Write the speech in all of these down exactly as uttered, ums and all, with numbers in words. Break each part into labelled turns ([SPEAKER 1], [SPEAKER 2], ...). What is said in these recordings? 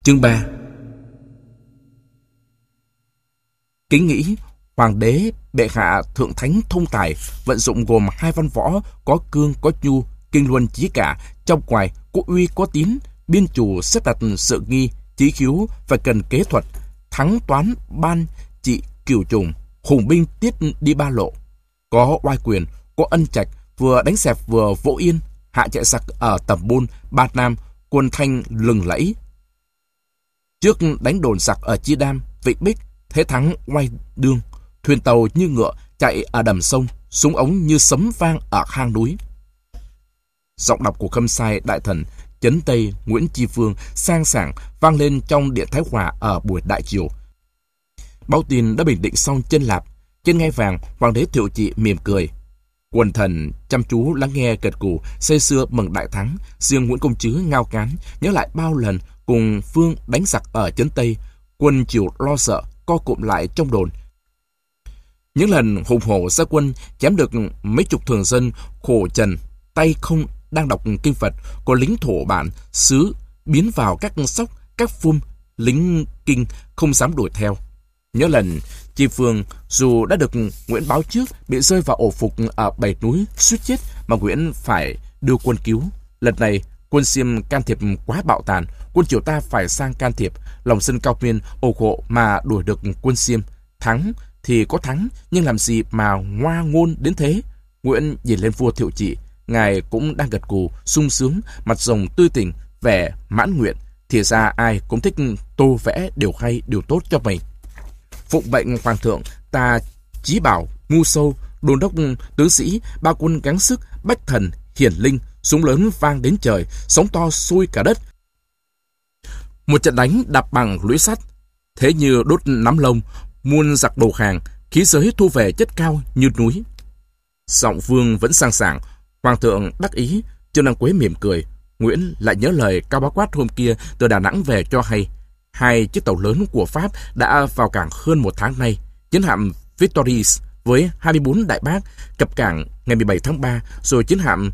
[SPEAKER 1] Chương ba. Kính nghĩ hoàng đế bệ hạ thượng thánh thông tài, vận dụng gồm hai văn võ, có cương có nhu, kinh luân chí cả, trong ngoài có uy có tín, biên chủ xếp đặt sự nghi, chí khiếu phải cần kế thuật, thắng toán ban trị cửu trùng, hùng binh tiết đi ba lộ, có oai quyền, có ân trạch, vừa đánh xẹp vừa vỗ yên, hạ chạy giặc ở Tầm Bôn, Ba Nam, quân thanh lừng lẫy. Trước đánh đồn giặc ở Chi Đam, Vịnh Bích, thế thắng oai đương, thuyền tàu như ngựa chạy ở đầm sông, súng ống như sấm vang ở hang núi. Giọng đọc của Khâm Sai đại thần Trấn Tây Nguyễn Tri Phương sang sảng vang lên trong điện Thái Hòa ở buổi đại triều. Báo tin đã bình định xong chân Lạp. Trên ngai vàng, hoàng đế Thiệu Trị mỉm cười. Quần thần chăm chú lắng nghe gật gù, say sưa mừng đại thắng. Riêng Nguyễn Công Trứ ngao cán nhớ lại bao lần cùng Phương đánh giặc ở Trấn Tây, quân triều lo sợ co cụm lại trong đồn. Những lần hùng hổ ra quân chém được mấy chục thường dân khổ trần, tay không đang đọc kinh Phật, có lính thổ bản xứ biến vào các sóc, các phum, lính kinh không dám đuổi theo. Nhớ lần Tri Phương dù đã được Nguyễn báo trước bị rơi vào ổ phục ở Bảy Núi suýt chết mà Nguyễn phải đưa quân cứu. Lần này quân Xiêm can thiệp quá bạo tàn, quân triều ta phải sang can thiệp, lòng dân cao miên ồ khổ mà đuổi được quân Xiêm. Thắng thì có thắng, nhưng làm gì mà ngoa ngôn đến thế? Nguyễn nhìn lên vua Thiệu Trị, ngài cũng đang gật gù sung sướng, mặt rồng tươi tỉnh, vẻ mãn nguyện. Thì ra ai cũng thích tô vẽ điều hay, điều tốt cho mình. Phụng bệnh hoàng thượng, ta chí bảo ngu sâu, đôn đốc tướng sĩ, ba quân gắng sức, bách thần hiển linh, súng lớn vang đến trời, sóng to sôi cả đất. Một trận đánh đạp bằng lưỡi sắt, thế như đốt nắm lông, muôn giặc đầu hàng, khí giới thu về chất cao như núi. Giọng Vương vẫn sang sảng, hoàng thượng đắc ý. Trương Đăng Quế mỉm cười. Nguyễn lại nhớ lời Cao Bá Quát hôm kia từ Đà Nẵng về cho hay. Hai chiếc tàu lớn của Pháp đã vào cảng hơn một tháng nay. Chiến hạm Victorious với hai mươi bốn đại bác cập cảng ngày mười bảy tháng ba, rồi chiến hạm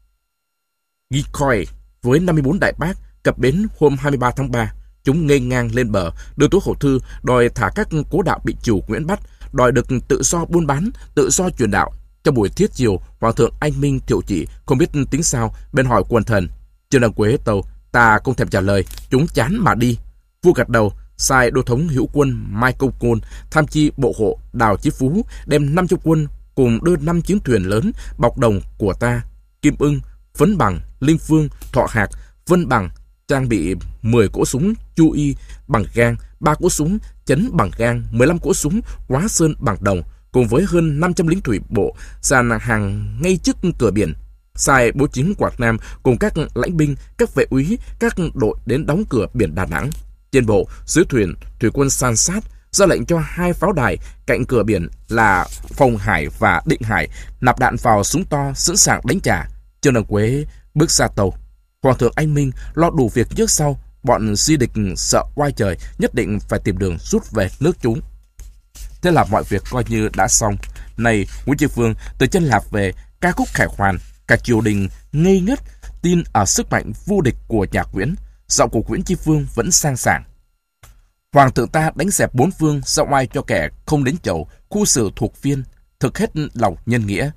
[SPEAKER 1] Gikoy với năm mươi bốn đại bác cập bến hôm hai mươi ba tháng ba. Chúng nghênh ngang lên bờ, đưa túi hậu thư đòi thả các cố đạo bị chủ Nguyễn bắt, đòi được tự do buôn bán, tự do truyền đạo. Trong buổi thiết chiều, hoàng thượng anh minh Thiệu Trị không biết tính sao, bên hỏi quần thần. Trương Đăng Quế tâu, ta không thèm trả lời, chúng chán mà đi. Vua gật đầu, sai đô thống hữu quân Mai Công Côn, tham chi bộ hộ Đào Chí Phú đem năm trăm quân cùng đưa năm chiến thuyền lớn bọc đồng của ta, Kim Ưng, Phấn Bằng, Linh Phương, Thọ Hạc, Vân Bằng, trang bị mười cỗ súng Chu Y bằng gang, ba cỗ súng Chấn bằng gang, mười lăm cỗ súng Quá Sơn bằng đồng, cùng với hơn năm trăm lính thủy bộ dàn hàng ngay trước cửa biển. Sai bố chính Quảng Nam cùng các lãnh binh, các vệ úy, các đội đến đóng cửa biển Đà Nẵng. Trên bộ, dưới thuyền, thủy quân san sát, ra lệnh cho hai pháo đài cạnh cửa biển là Phòng Hải và Định Hải nạp đạn vào súng to sẵn sàng đánh trả. Trương Đăng Quế bước ra tàu. Hoàng thượng anh minh lo đủ việc trước sau, bọn di địch sợ oai trời, nhất định phải tìm đường rút về nước chúng. Thế là mọi việc coi như đã xong. Này, Nguyễn Tri Phương từ chân Lạp về, ca khúc khải hoàn, cả triều đình ngây ngất tin ở sức mạnh vô địch của nhà Nguyễn. Giọng của Nguyễn Tri Phương vẫn sang sảng. Hoàng thượng ta đánh dẹp bốn phương, giao oai cho kẻ không đến chầu, khu xử thuộc viên, thực hết lòng nhân nghĩa.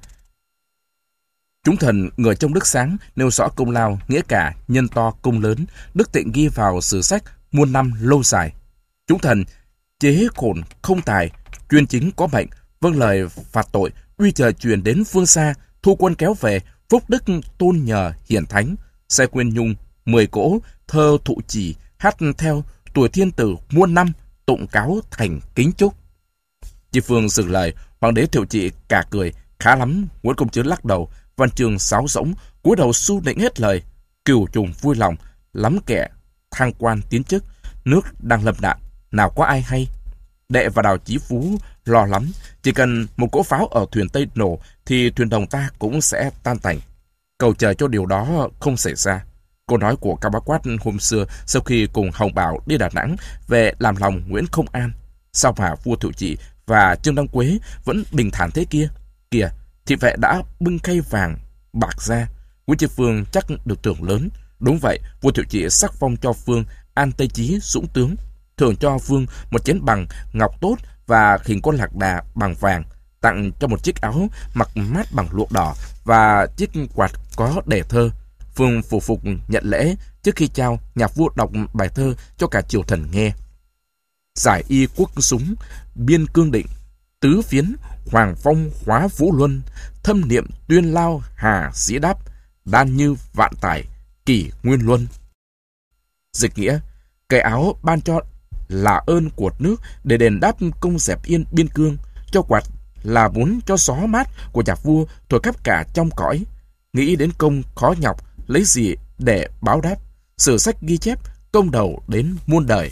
[SPEAKER 1] Chúng thần người trong đức sáng nêu rõ công lao, nghĩa cả, nhân to, công lớn, đức tịnh ghi vào sử sách muôn năm lâu dài. Chúng thần chế khổn không tài, chuyên chính có mệnh, vâng lời phạt tội, uy trời truyền đến phương xa, thu quân kéo về, phúc đức tôn nhờ hiển thánh, xe quyên nhung, mười cỗ, thơ thụ chỉ, hát theo, tuổi thiên tử muôn năm, tụng cáo thành kính chúc. Tri Phương dừng lời, hoàng đế Thiệu Trị cả cười, khá lắm. Nguyễn Công Trứ lắc đầu, Văn Chương sáo rỗng, cúi đầu su nịnh hết lời. Cửu trùng vui lòng, lắm kẻ thăng quan tiến chức, nước đang lâm nạn, nào có ai hay. Đệ và Đào Chí Phú lo lắm, chỉ cần một cỗ pháo ở thuyền Tây nổ thì thuyền đồng ta cũng sẽ tan tành. Cầu chờ cho điều đó không xảy ra. Câu nói của Cao Bá Quát hôm xưa sau khi cùng Hồng Bảo đi Đà Nẵng về làm lòng Nguyễn không an. Sao mà vua Thiệu Trị và Trương Đăng Quế vẫn bình thản thế kia? Kìa, thị vệ đã bưng khay vàng bạc ra. Nguyễn Tri Phương chắc được thưởng lớn. Đúng vậy, vua Thiệu Trị sắc phong cho Phương An Tây Chí dũng tướng, thưởng cho Vương một chén bằng ngọc tốt và hình con lạc đà bằng vàng, tặng cho một chiếc áo mặc mát bằng lụa đỏ và chiếc quạt có đề thơ. Vương phủ phục nhận lễ. Trước khi trao, nhà vua đọc bài thơ cho cả triều thần nghe. Giải y quốc súng, biên cương định, tứ phiến, hoàng phong hóa vũ luân, thâm niệm tuyên lao hà dĩ đáp, đan như vạn tải, kỷ nguyên luân. Dịch nghĩa, cái áo ban cho là ơn của nước để đền đáp công dẹp yên biên cương, cho quạt là muốn cho gió mát của nhà vua thổi khắp cả trong cõi. Nghĩ đến công khó nhọc, lấy gì để báo đáp, sử sách ghi chép công đầu đến muôn đời.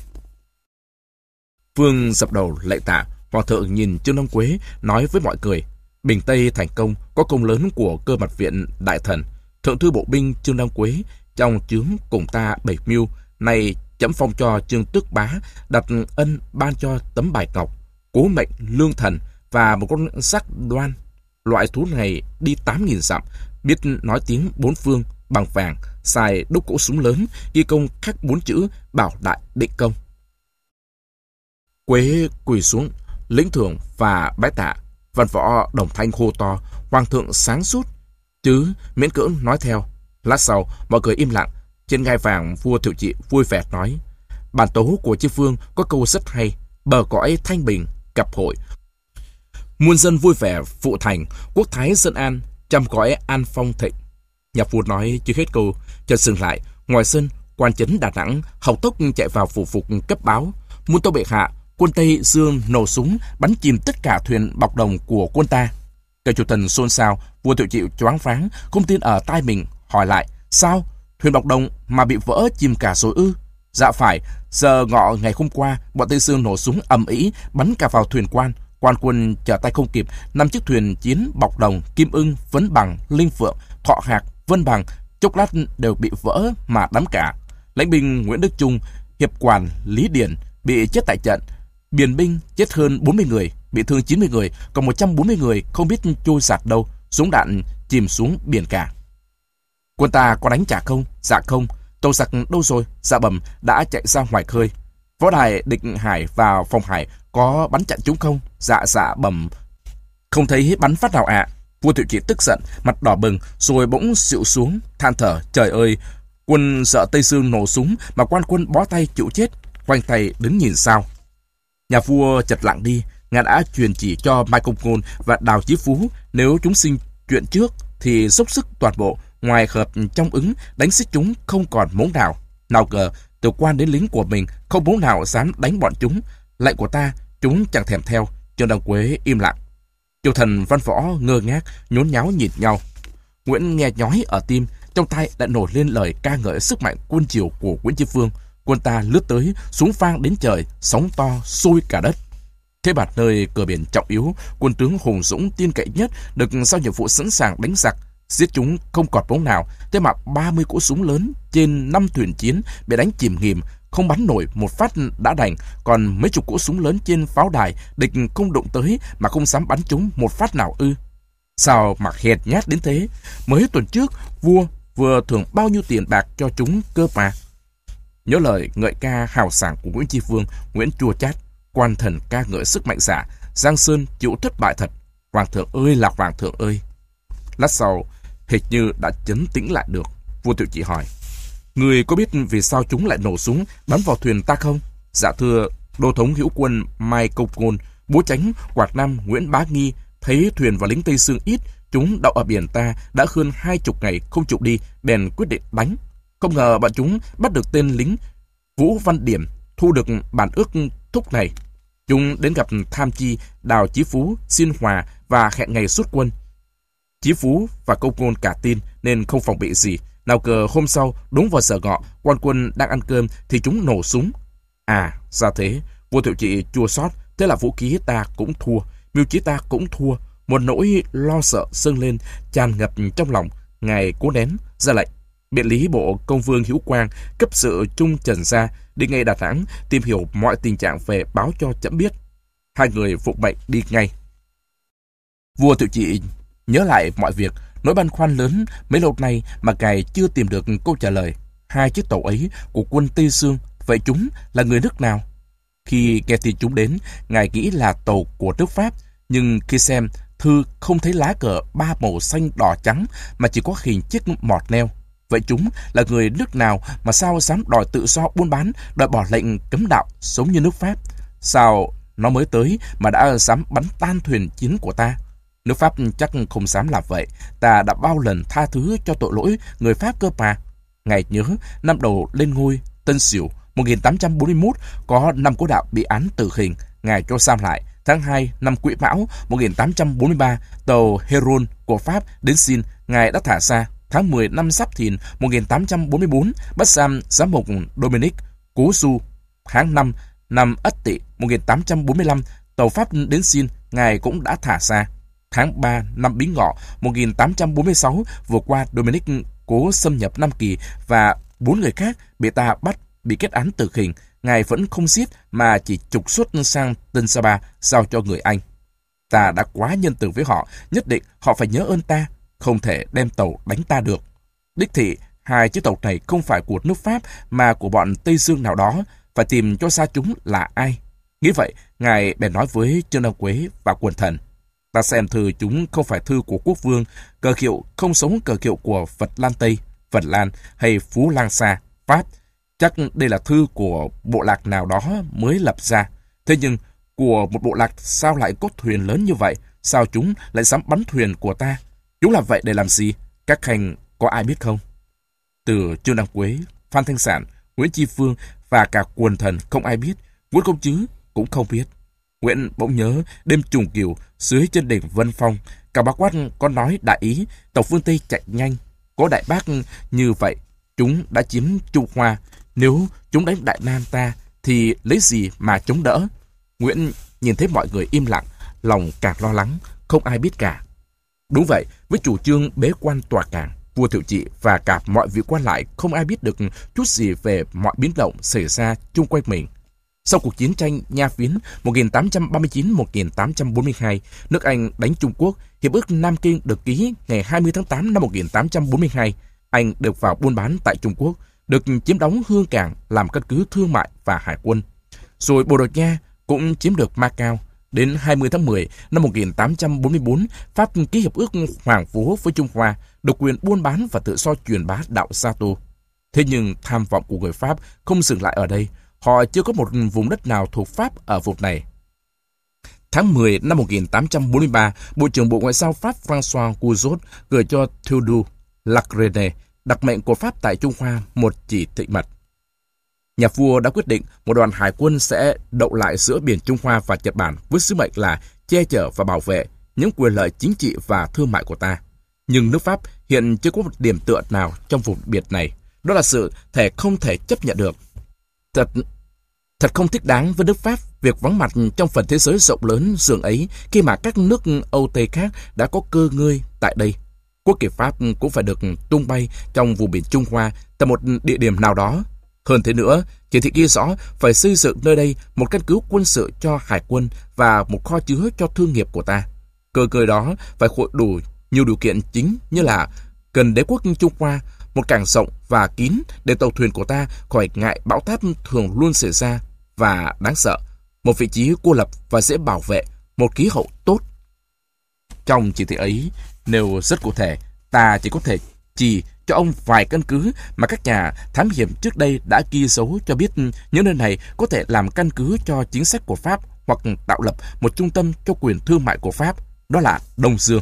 [SPEAKER 1] Vương dập đầu lạy tạ. Hoàng thượng nhìn Trương Đăng Quế nói với mọi người: Bình Tây thành công có công lớn của Cơ Mật Viện đại thần. Thượng thư bộ binh Trương Đăng Quế trong chướng cùng ta bảy mưu, nay chấm phong cho Trương Tước Bá đặt ân ban cho tấm bài ngọc, cố mệnh lương thần và một con sắc đoan. Loại thú này đi tám nghìn dặm, biết nói tiếng bốn phương, bằng vàng, xài đúc cỗ súng lớn, ghi công khắc bốn chữ bảo đại định công. Quế quỳ xuống lĩnh thưởng và bái tạ. Văn võ đồng thanh hô to: Hoàng thượng sáng suốt, chứ miễn cưỡng nói theo. Lát sau mọi người im lặng. Trên ngai vàng, vua Thiệu Trị vui vẻ nói: Bản tấu của Chi Phương có câu rất hay: bờ cõi thanh bình cặp hội, muôn dân vui vẻ phụ thành, quốc thái dân an, trăm cõi an phong thịnh. Nhà vua nói chưa hết câu, chợt dừng lại. Ngoài sân, quan chấn Đà Nẵng hộc tốc chạy vào phủ phục cấp báo: Muôn tâu bệ hạ, quân Tây Dương nổ súng bắn chìm tất cả thuyền bọc đồng của quân ta. Cả triều thần xôn xao. Vua Thiệu Trị choáng váng, không tin ở tai mình, hỏi lại: Sao? Thuyền bọc đồng mà bị vỡ chìm cả rồi ư? Dạ phải, giờ ngọ ngày hôm qua, bọn Tây Dương nổ súng ầm ĩ bắn cả vào thuyền quan. Quan quân trở tay không kịp, năm chiếc thuyền chiến bọc đồng, Kim Ưng, Vấn Bằng, Linh Phượng, Thọ Hạc, Vân Bằng chốc lát đều bị vỡ mà đắm cả. Lãnh binh Nguyễn Đức Trung, hiệp quản Lý Điền bị chết tại trận. Biền binh chết hơn bốn mươi người, bị thương chín mươi người, còn một trăm bốn mươi người không biết trôi giạt đâu, súng đạn chìm xuống biển cả. Quân ta có đánh trả không? Dạ không. Tàu giặc đâu rồi? Dạ bẩm đã chạy ra ngoài khơi. Võ đài Định Hải và Phòng Hải có bắn chặn chúng không? Dạ dạ bẩm không thấy bắn phát nào ạ. À. Vua Thiệu Trị tức giận, mặt đỏ bừng, rồi bỗng xịu xuống, than thở: Trời ơi, quân sợ Tây Dương nổ súng mà quan quân bó tay chịu chết, khoanh tay đứng nhìn sao. Nhà vua chợt lặng đi. Ngài đã truyền chỉ cho Mai Công Ngôn và Đào Chí Phú, nếu chúng sinh chuyện trước thì dốc sức toàn bộ, ngoài hợp trong ứng, đánh xích chúng không còn mống nào. Nào ngờ từ quan đến lính của mình không mống nào dám đánh bọn chúng. Lệnh của ta chúng chẳng thèm theo. Trương Đăng Quế im lặng. Triều thần văn võ ngơ ngác nhốn nháo nhìn nhau. Nguyễn nghe nhói ở tim, trong tay lại nổi lên lời ca ngợi sức mạnh quân triều của Nguyễn Chi Phương. Quân ta lướt tới, súng vang đến trời, sóng to sôi cả đất. Thế Bạt nơi cửa biển trọng yếu, quân tướng hùng dũng tin cậy nhất được giao nhiệm vụ sẵn sàng đánh giặc, giết chúng không còn bóng nào. Thế mà ba mươi cỗ súng lớn trên năm thuyền chiến bị đánh chìm nghỉm, không bắn nổi một phát đã đành. Còn mấy chục cỗ súng lớn trên pháo đài, địch không đụng tới mà không dám bắn chúng một phát nào ư? Sao mà hèn nhát đến thế? Mới tuần trước vua vừa thưởng bao nhiêu tiền bạc cho chúng cơ mà. Nhớ lời ngợi ca hào sảng của Nguyễn Chi Phương, Nguyễn chua chát. Quan thần ca ngợi sức mạnh giả, Giang Sơn chịu thất bại thật. Hoàng thượng ơi là hoàng thượng ơi. Lát sau, hệt như đã trấn tĩnh lại được, vua Thiệu Trị hỏi: Người có biết vì sao chúng lại nổ súng bắn vào thuyền ta không? Dạ thưa, đô thống hữu quân Mai Công Ngôn, bố chánh Quạt Nam Nguyễn Bá Nghi thấy thuyền và lính Tây Dương ít, chúng đậu ở biển ta đã hơn hai chục ngày không chịu đi, bèn quyết định đánh. Không ngờ bọn chúng bắt được tên lính Vũ Văn Điểm, thu được bản ước thúc này. Chúng đến gặp tham chi Đào Chí Phú xin hòa và hẹn ngày xuất quân. Chí Phú và Công Ngôn cả tin nên không phòng bị gì. Nào ngờ hôm sau đúng vào giờ ngọ, quan quân đang ăn cơm thì chúng nổ súng. À ra thế. Vua Thiệu Trị chua xót. Thế là vũ khí ta cũng thua, mưu trí ta cũng thua. Một nỗi lo sợ dâng lên tràn ngập trong lòng. Ngài cố nén, ra lệnh biện lý bộ công vương Hữu Quang cấp sự Trung Trần Gia đi ngay Đà Nẵng tìm hiểu mọi tình trạng về báo cho trẫm biết. Hai người phục mệnh đi ngay. Vua Thiệu Trị nhớ lại mọi việc, nỗi băn khoăn lớn mấy lâu nay mà ngài chưa tìm được câu trả lời. Hai chiếc tàu ấy của quân Tây Dương vậy chúng là người nước nào? Khi nghe tin chúng đến, ngài nghĩ là tàu của nước Pháp, nhưng khi xem thư không thấy lá cờ ba màu xanh đỏ trắng mà chỉ có hình chiếc mọt neo. Vậy chúng là người nước nào mà sao dám đòi tự do buôn bán, đòi bỏ lệnh cấm đạo giống như nước Pháp? Sao nó mới tới mà đã dám bắn tan thuyền chiến của ta? Nước Pháp chắc không dám làm vậy. Ta đã bao lần tha thứ cho tội lỗi người Pháp cơ mà. Ngài nhớ năm đầu lên ngôi Tân Sửu một nghìn tám trăm bốn mươi mốt có năm cố đạo bị án tử hình, ngài cho giam lại. Tháng hai năm Quý Mão một nghìn tám trăm bốn mươi ba, tàu Heron của Pháp đến xin, ngài đã thả ra. Tháng mười năm Giáp Thìn một nghìn tám trăm bốn mươi bốn, bắt giam giám mục Dominic Cố Du. Tháng năm năm Ất Tỵ một nghìn tám trăm bốn mươi lăm, tàu Pháp đến xin, ngài cũng đã thả ra. Tháng ba năm Bính Ngọ một nghìn tám trăm bốn mươi sáu, vừa qua Dominic cố xâm nhập Nam Kỳ và bốn người khác bị ta bắt, bị kết án tử hình. Ngài vẫn không giết mà chỉ trục xuất sang Tân Saba giao cho người Anh. Ta đã quá nhân từ với họ, nhất định họ phải nhớ ơn ta, không thể đem tàu đánh ta được. Đích thị, hai chiếc tàu này không phải của nước Pháp mà của bọn Tây Dương nào đó, phải tìm cho ra chúng là ai. Nghĩ vậy, ngài bèn nói với Trương Đăng Quế và quần thần: ta xem thư chúng không phải thư của quốc vương, cờ hiệu không giống cờ hiệu của Vật Lan Tây, Phần Lan hay Phú Lang Sa, Pháp. Chắc đây là thư của bộ lạc nào đó mới lập ra. Thế nhưng, của một bộ lạc sao lại có thuyền lớn như vậy? Sao chúng lại dám bắn thuyền của ta? Chúng làm vậy để làm gì? Các khanh có ai biết không? Từ Trương Đăng Quế, Phan Thanh Sản, Nguyễn Chi Phương và cả quần thần không ai biết. Nguyễn Công Trứ cũng không biết. Nguyễn bỗng nhớ đêm trùng kiều dưới chân đỉnh Vân Phong, cả bác Quát có nói đại ý tàu phương Tây chạy nhanh. Có đại bác như vậy, chúng đã chiếm Trung Hoa. Nếu chúng đánh Đại Nam ta thì lấy gì mà chống đỡ? Nguyễn nhìn thấy mọi người im lặng, lòng càng lo lắng, không ai biết cả. Đúng vậy, với chủ trương bế quan tòa cảng, vua Thiệu Trị và cả mọi vị quan lại không ai biết được chút gì về mọi biến động xảy ra chung quanh mình. Sau cuộc chiến tranh Nha Phiến một nghìn tám trăm ba mươi chín đến một nghìn tám trăm bốn mươi hai, nước Anh đánh Trung Quốc, Hiệp ước Nam Kinh được ký ngày hai mươi tháng tám năm một nghìn tám trăm bốn mươi hai. Anh được vào buôn bán tại Trung Quốc, được chiếm đóng Hương Cảng làm căn cứ thương mại và hải quân. Rồi Bồ Đào Nha cũng chiếm được Macau. Đến hai mươi tháng mười năm một nghìn tám trăm bốn mươi bốn, Pháp ký hiệp ước Hoàng Phố với Trung Hoa, được quyền buôn bán và tự do truyền bá đạo Gia Tô. Thế nhưng tham vọng của người Pháp không dừng lại ở đây. Họ chưa có một vùng đất nào thuộc Pháp ở vùng này. Tháng mười năm một nghìn tám trăm bốn mươi ba, Bộ trưởng Bộ Ngoại giao Pháp François Couzot gửi cho Théodule Lacrene, đặc mệnh của Pháp tại Trung Hoa, một chỉ thị mật. Nhà vua đã quyết định một đoàn hải quân sẽ đậu lại giữa biển Trung Hoa và Nhật Bản với sứ mệnh là che chở và bảo vệ những quyền lợi chính trị và thương mại của ta. Nhưng nước Pháp hiện chưa có một điểm tựa nào trong vùng biển này. Đó là sự thể không thể chấp nhận được. Thật, thật không thích đáng với nước Pháp việc vắng mặt trong phần thế giới rộng lớn dường ấy khi mà các nước Âu Tây khác đã có cơ ngơi tại đây. Quốc kỳ Pháp cũng phải được tung bay trong vùng biển Trung Hoa tại một địa điểm nào đó. Hơn thế nữa, chỉ thị ghi rõ phải xây dựng nơi đây một căn cứ quân sự cho hải quân và một kho chứa cho thương nghiệp của ta. Cơ cơi đó phải hội đủ nhiều điều kiện chính như là cần đế quốc Trung Hoa, một cảng rộng và kín để tàu thuyền của ta khỏi ngại bão táp thường luôn xảy ra và đáng sợ, một vị trí cô lập và dễ bảo vệ, một khí hậu tốt. Trong chỉ thị ấy nêu rất cụ thể, ta chỉ có thể chỉ cho ông vài căn cứ mà các nhà thám hiểm trước đây đã ghi dấu cho biết những nơi này có thể làm căn cứ cho chính sách của Pháp hoặc tạo lập một trung tâm cho quyền thương mại của Pháp, đó là Đông Dương.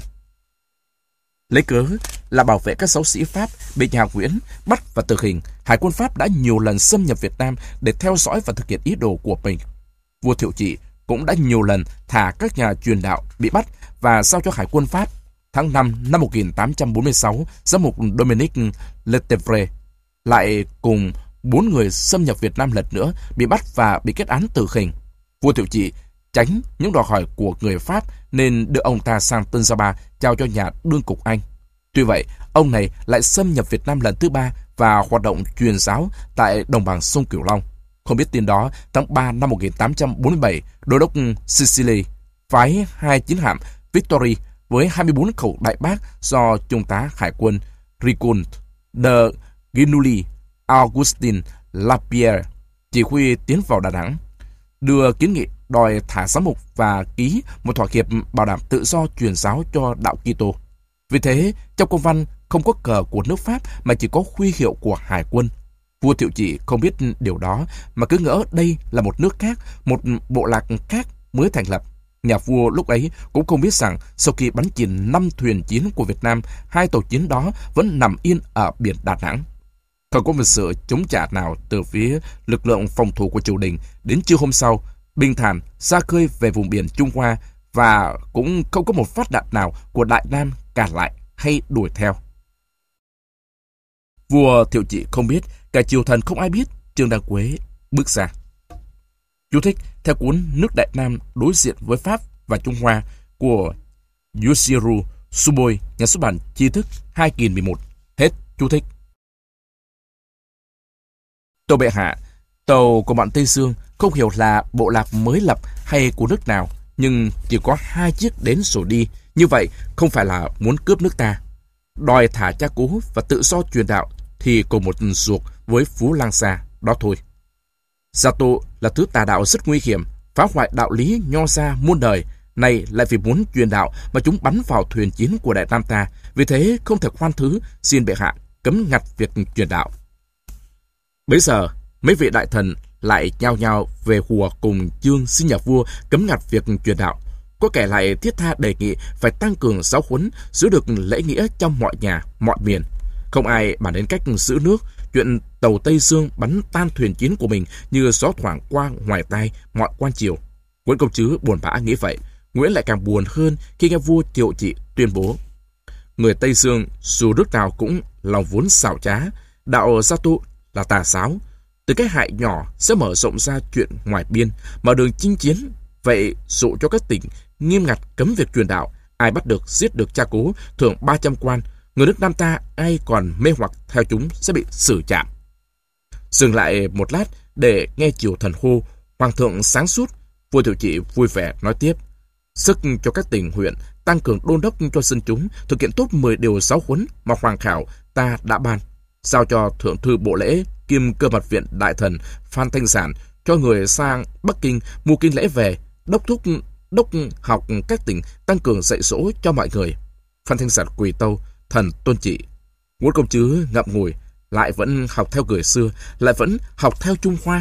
[SPEAKER 1] Lấy cớ là bảo vệ các giáo sĩ Pháp bị nhà Nguyễn bắt và tử hình, hải quân Pháp đã nhiều lần xâm nhập Việt Nam để theo dõi và thực hiện ý đồ của mình. Vua Thiệu Trị cũng đã nhiều lần thả các nhà truyền đạo bị bắt và giao cho hải quân Pháp. Tháng năm năm một nghìn tám trăm bốn mươi sáu, giám mục Dominic Letevre lại cùng bốn người xâm nhập Việt Nam lần nữa bị bắt và bị kết án tử hình. Vua Thiệu Trị tránh những đòi hỏi của người Pháp nên đưa ông ta sang Tân Gia Ba trao cho nhà đương cục Anh. Tuy vậy, ông này lại xâm nhập Việt Nam lần thứ ba và hoạt động truyền giáo tại đồng bằng sông Cửu Long. Không biết tin đó, tháng ba năm một nghìn tám trăm bốn mươi bảy, đô đốc Sicily phái hai chiến hạm Victory với hai mươi bốn khẩu đại bác do trung tá hải quân Rigaud de Ginulli Augustin Lapierre chỉ huy tiến vào Đà Nẵng, đưa kiến nghị đòi thả giám mục và ký một thỏa hiệp bảo đảm tự do truyền giáo cho đạo Kitô. Vì thế, trong công văn không có cờ của nước Pháp mà chỉ có huy hiệu của hải quân. Vua Thiệu Trị không biết điều đó mà cứ ngỡ đây là một nước khác, một bộ lạc khác mới thành lập. Nhà vua lúc ấy cũng không biết rằng sau khi bắn chìm năm thuyền chiến của Việt Nam, hai tàu chiến đó vẫn nằm yên ở biển Đà Nẵng. Không có một sự chống trả nào từ phía lực lượng phòng thủ của triều đình. Đến trưa hôm sau, bình thản ra khơi về vùng biển Trung Hoa và cũng không có một phát đạn nào của Đại Nam cản lại hay đuổi theo. Vua Thiệu Trị không biết, cả triều thần không ai biết, Trương Đăng Quế bước ra. Chú thích theo cuốn Nước Đại Nam đối diện với Pháp và Trung Hoa của Yoshiru Suboi, nhà xuất bản Tri Thức hai nghìn mười một. Hết chú thích. Tâu bệ hạ, tàu của bọn Tây Dương không hiểu là bộ lạc mới lập hay của nước nào, nhưng chỉ có hai chiếc đến rồi đi. Như vậy không phải là muốn cướp nước ta. Đòi thả cha cố và tự do truyền đạo thì cùng một ruột với Phú Lang Sa, đó thôi. Gia Tô là thứ tà đạo rất nguy hiểm, phá hoại đạo lý nho gia muôn đời. Này lại vì muốn truyền đạo mà chúng bắn vào thuyền chiến của Đại Nam ta. Vì thế không thể khoan thứ, xin bệ hạ cấm ngặt việc truyền đạo. Bấy giờ mấy vị đại thần lại nhao nhao về hùa cùng chương xin nhà vua cấm ngặt việc truyền đạo. Có kẻ lại thiết tha đề nghị phải tăng cường giáo huấn, giữ được lễ nghĩa trong mọi nhà, mọi miền. Không ai bàn đến cách giữ nước, chuyện tàu Tây Dương bắn tan thuyền chiến của mình như gió thoảng qua ngoài tai mọi quan triều. Nguyễn Công Trứ buồn bã nghĩ vậy. Nguyễn lại càng buồn hơn khi nghe vua Thiệu Trị tuyên bố: người Tây Dương dù nước nào cũng lòng vốn xảo trá, đạo Gia Tu là tà giáo. Từ cái hại nhỏ sẽ mở rộng ra chuyện ngoài biên, mở đường chinh chiến. Vậy dụ cho các tỉnh nghiêm ngặt cấm việc truyền đạo, ai bắt được giết được cha cố thưởng ba trăm quan. Người nước Nam ta ai còn mê hoặc theo chúng sẽ bị xử trảm. Dừng lại một lát để nghe triều thần hô, hoàng thượng sáng suốt. Vua Thiệu Trị vui vẻ nói tiếp: sức cho các tỉnh huyện tăng cường đôn đốc cho dân chúng thực hiện tốt mười điều giáo huấn mà hoàng khảo ta đã ban, giao cho thượng thư bộ lễ kiêm cơ mật viện đại thần Phan Thanh Sản cho người sang Bắc Kinh mua kinh lễ về, đốc thúc đốc học các tỉnh tăng cường dạy dỗ cho mọi người. Phan Thanh Sản quỳ tâu: thần tôn trị. Nguyễn Công Trứ ngậm ngùi, lại vẫn học theo người xưa, lại vẫn học theo Trung Hoa.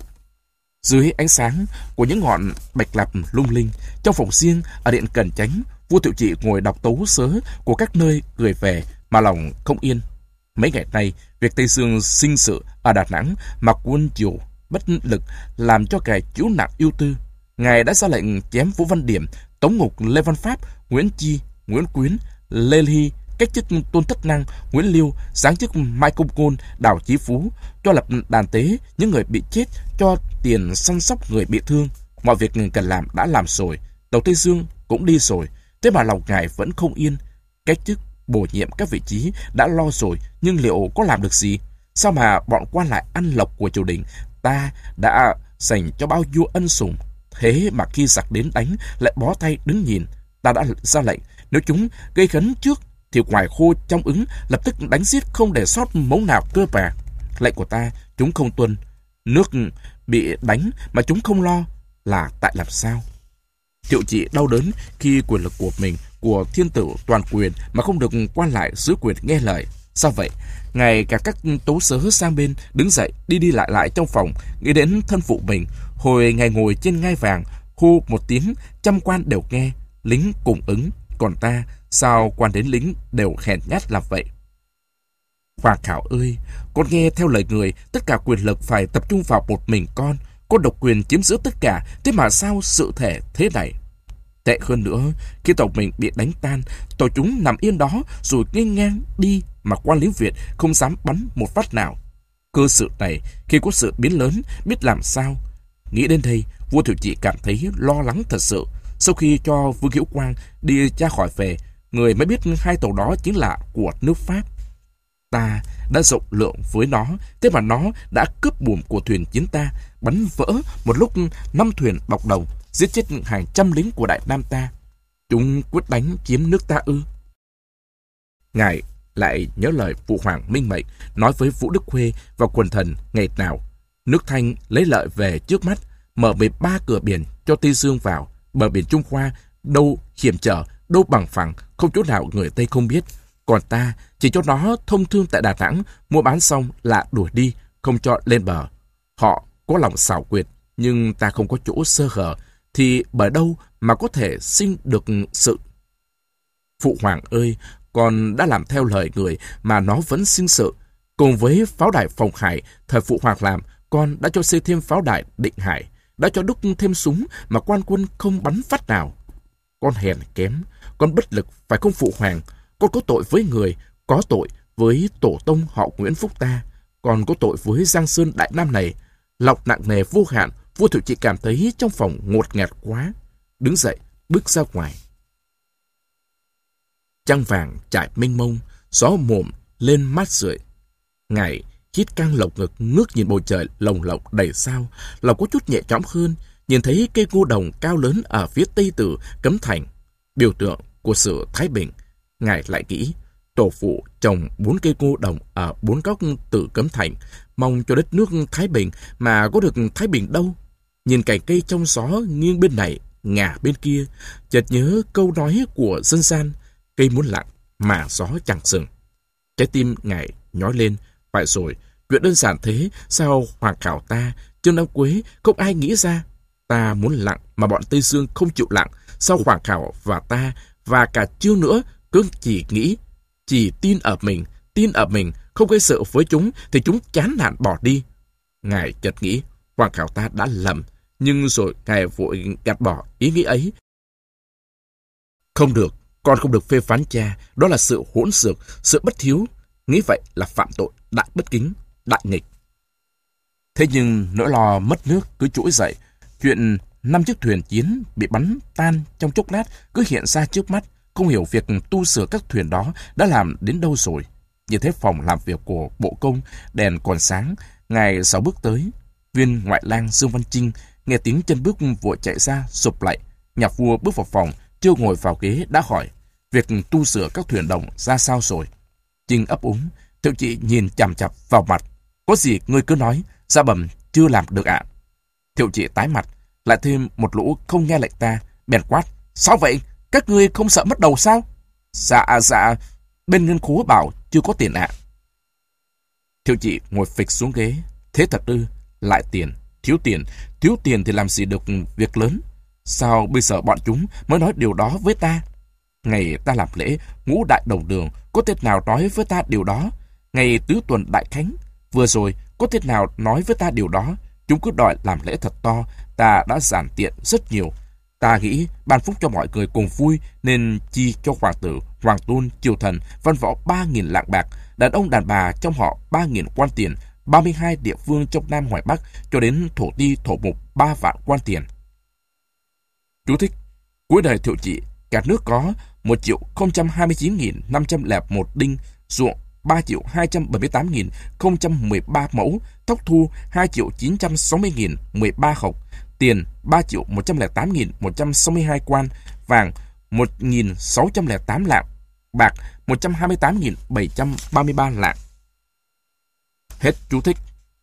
[SPEAKER 1] Dưới ánh sáng của những ngọn bạch lạp lung linh, trong phòng riêng ở điện Cẩn Chánh, vua Thiệu Trị ngồi đọc tấu sớ của các nơi gửi về mà lòng không yên. Mấy ngày nay, việc Tây Dương sinh sự ở Đà Nẵng mà quân triều bất lực làm cho kẻ chiếu nặng ưu tư. Ngài đã ra lệnh chém Vũ Văn Điểm, tống ngục Lê Văn Pháp, Nguyễn Chi, Nguyễn Quyến, Lê Ly, cách chức Tôn Thất Năng, Nguyễn Liêu, giáng chức Mai Công Côn, Đào Chí Phú, cho lập đàn tế những người bị chết, cho tiền săn sóc người bị thương. Mọi việc cần làm đã làm rồi, tàu Tây Dương cũng đi rồi, thế mà lòng ngài vẫn không yên. Cách chức, bổ nhiệm các vị trí đã lo rồi, nhưng liệu có làm được gì? Sao mà bọn quan lại ăn lộc của triều đình ta đã dành cho bao nhiêu ân sủng, thế mà khi giặc đến đánh lại bó tay đứng nhìn? Ta đã ra lệnh, nếu chúng gây khấn trước thì ngoài khô trong ứng lập tức đánh giết không để sót mống nào cơ mà. Lệnh của ta chúng không tuân, nước bị đánh mà chúng không lo, là tại làm sao? Thiệu Trị đau đớn khi quyền lực của mình, của thiên tử toàn quyền mà không được quan lại giữ quyền nghe lời. Sao vậy? Ngài cả các tấu sớ sang bên, đứng dậy đi đi lại lại trong phòng, nghĩ đến thân phụ mình. Hồi ngài ngồi trên ngai vàng, hô một tiếng, trăm quan đều nghe, lính cùng ứng. Còn ta, sao quan đến lính đều hèn nhát làm vậy? Hoàng khảo ơi, con nghe theo lời người, tất cả quyền lực phải tập trung vào một mình con. Con độc quyền chiếm giữ tất cả, thế mà sao sự thể thế này? Tệ hơn nữa, khi tàu mình bị đánh tan, tàu chúng nằm yên đó rồi nghênh ngang đi mà quan lính Việt không dám bắn một phát nào. Cơ sự này, khi có sự biến lớn, biết làm sao? Nghĩ đến đây, vua Thiệu Trị cảm thấy lo lắng thật sự. Sau khi cho Vương Hiểu Quang đi tra khỏi về, người mới biết hai tàu đó chính là của nước Pháp. Ta đã rộng lượng với nó, thế mà nó đã cướp buồm của thuyền chiến ta, bắn vỡ một lúc năm thuyền bọc đồng, giết chết hàng trăm lính của Đại Nam ta. Chúng quyết đánh chiếm nước ta ư? Ngài lại nhớ lời phụ hoàng minh mệnh nói với Vũ Đức Khuê và quần thần ngày nào: Nước Thanh lấy lợi về trước mắt, mở mười ba cửa biển cho Tây Dương vào. Bờ biển Trung Hoa đâu hiểm trở, đâu bằng phẳng, không chỗ nào người Tây không biết. Còn ta chỉ cho nó thông thương tại Đà Nẵng, mua bán xong là đuổi đi, không cho lên bờ. Họ có lòng xảo quyệt, nhưng ta không có chỗ sơ hở, thì bởi đâu mà có thể sinh được sự. Phụ hoàng ơi, con đã làm theo lời người mà nó vẫn sinh sự. Cùng với pháo đài Phòng Hải, thời phụ hoàng làm, con đã cho xây thêm pháo đài Định Hải, đã cho đúc thêm súng mà quan quân không bắn phát nào. Con hèn kém, con bất lực, phải không phụ hoàng? Con có tội với người, có tội với tổ tông họ Nguyễn Phúc ta. Con có tội với Giang Sơn Đại Nam này. Lòng nặng nề vô hạn, vua Thiệu Trị cảm thấy trong phòng ngột ngạt quá. Đứng dậy, bước ra ngoài. Trăng vàng trải mênh mông, gió mồm lên mát rượi. Ngài hít căng lồng ngực, ngước nhìn bầu trời lồng lộng đầy sao, lòng có chút nhẹ nhõm hơn, nhìn thấy cây ngô đồng cao lớn ở phía tây tử Cấm Thành, biểu tượng của sự thái bình. Ngài lại nghĩ, tổ phụ trồng bốn cây ngô đồng ở bốn góc tử Cấm Thành, mong cho đất nước thái bình, mà có được thái bình đâu. Nhìn cành cây trong gió nghiêng bên này, ngả bên kia, chợt nhớ câu nói của dân gian, cây muốn lặng mà gió chẳng dừng. Trái tim ngài nhói lên. Phải rồi, chuyện đơn giản thế, sao Hoàng Khảo ta, Trương Đăng Quế không ai nghĩ ra? Ta muốn lặng mà bọn Tây Dương không chịu lặng. Sao Hoàng Khảo và ta và cả Trương nữa cứ chỉ nghĩ, chỉ tin ở mình, tin ở mình, không gây sợ với chúng thì chúng chán nản bỏ đi. Ngài chợt nghĩ Hoàng Khảo ta đã lầm, nhưng rồi ngài vội gạt bỏ ý nghĩ ấy. Không được, con không được phê phán cha, đó là sự hỗn xược, sự bất hiếu. Nghĩ vậy là phạm tội, đại bất kính, đại nghịch. Thế nhưng nỗi lo mất nước cứ trỗi dậy. Chuyện năm chiếc thuyền chiến bị bắn tan trong chốc lát cứ hiện ra trước mắt. Không hiểu việc tu sửa các thuyền đó đã làm đến đâu rồi. Nhìn thấy phòng làm việc của bộ công, đèn còn sáng, ngài sáu bước tới. Viên ngoại lang Dương Văn Trinh nghe tiếng chân bước vội chạy ra, sụp lại. Nhà vua bước vào phòng, chưa ngồi vào ghế đã hỏi, việc tu sửa các thuyền đồng ra sao rồi? Trinh ấp úng. Thiệu Trị nhìn chằm chằm vào mặt. Có gì ngươi cứ nói, dạ bẩm chưa làm được ạ. Thiệu Trị tái mặt, lại thêm một lũ không nghe lệnh ta, bèn quát. Sao vậy? Các ngươi không sợ mất đầu sao? Dạ dạ, bên ngân khố bảo chưa có tiền ạ. Thiệu Trị ngồi phịch xuống ghế. Thế thật ư? Lại tiền, thiếu tiền, thiếu tiền thì làm gì được việc lớn? Sao bây giờ bọn chúng mới nói điều đó với ta? Ngày ta làm lễ ngũ đại đồng đường, có tên nào nói với ta điều đó? Ngày tứ tuần đại khánh, vừa rồi, có tên nào nói với ta điều đó? Chúng cứ đòi làm lễ thật to, ta đã giản tiện rất nhiều. Ta nghĩ ban phúc cho mọi người cùng vui, nên chi cho hoàng tử, hoàng tôn, triều thần, văn võ ba nghìn lạng bạc, đàn ông đàn bà trong họ ba nghìn quan tiền, ba mươi hai địa phương trong Nam Hoài Bắc, cho đến thổ ti thổ mục ba vạn quan tiền. Chú thích: cuối đời Thiệu Trị, cả nước có một triệu không trăm hai mươi chín nghìn năm trăm lẻ một đinh, ruộng ba triệu hai trăm bảy mươi tám nghìn không trăm mười ba mẫu, thóc thu hai triệu chín trăm sáu mươi nghìn mười ba hộc, tiền ba triệu một trăm lẻ tám nghìn một trăm sáu mươi hai quan, vàng một nghìn sáu trăm lẻ tám lạng, bạc một trăm hai mươi tám nghìn bảy trăm ba mươi ba lạng. Hết chú thích.